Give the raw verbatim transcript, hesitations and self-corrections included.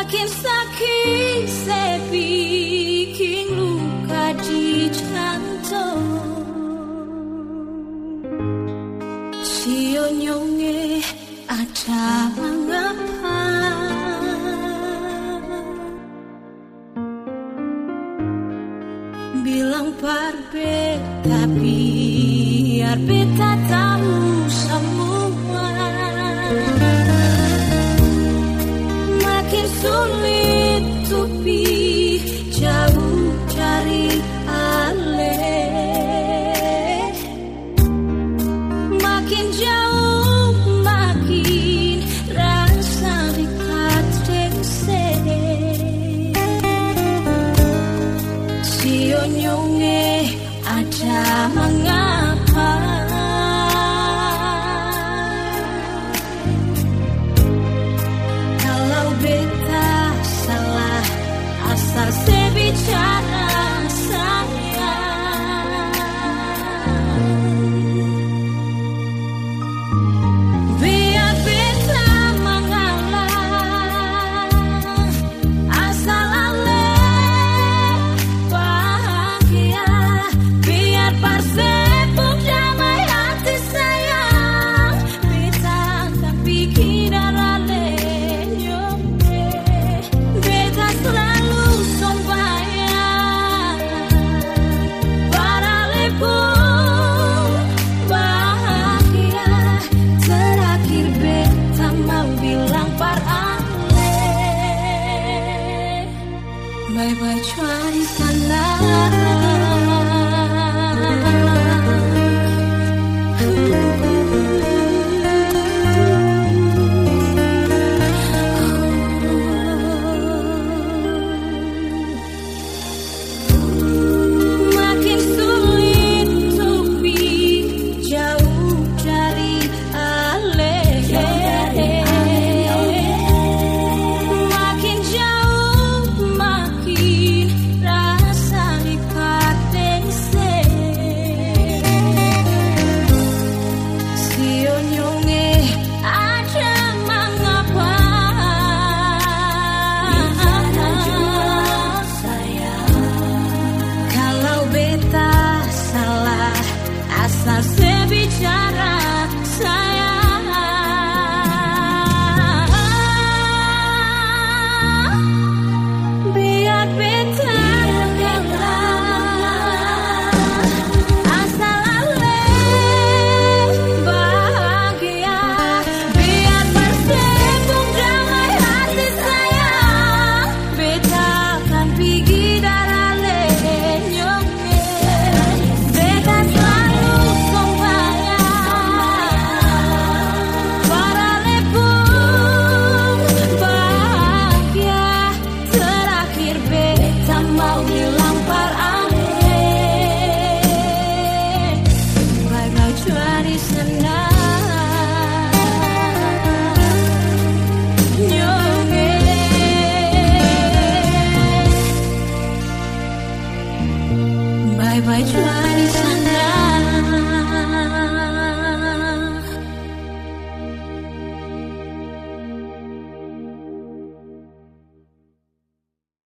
Makin sakit sepi king luka di jantung. Sio nyonge ada mengapa, bilang parbe tapi biar beta tahu semua. Makin sulit tupi jauh dari ale, makin jauh makin rasa dekat dengse. Sio nyonge ada mengapa, kalau beta salah asal sebicara saya. Biar beta mengalah asal ale bahagia, biar parsepuk damai hati sayang. Beta akan pikir ale nyonge, beta selalu sombayang para lepung bahagia. Terakhir beta mau bilang par ale, bye bye cuari sana. Makin sulit tupi jauh dari ale, makin jauh makin rasa dekat dengse. Sio nyonge ada mengapa, kalau beta salah asal sebicara saya. Biar beta asal ale bahagia, biar bersepuk damai hati sayang. Beta akan pergi darale nyonge, beta selalu sombayang para lepung bahagia. Terakhir beta mau bilang par ale, bye bye cuari sana nyonge, bye bye cuari.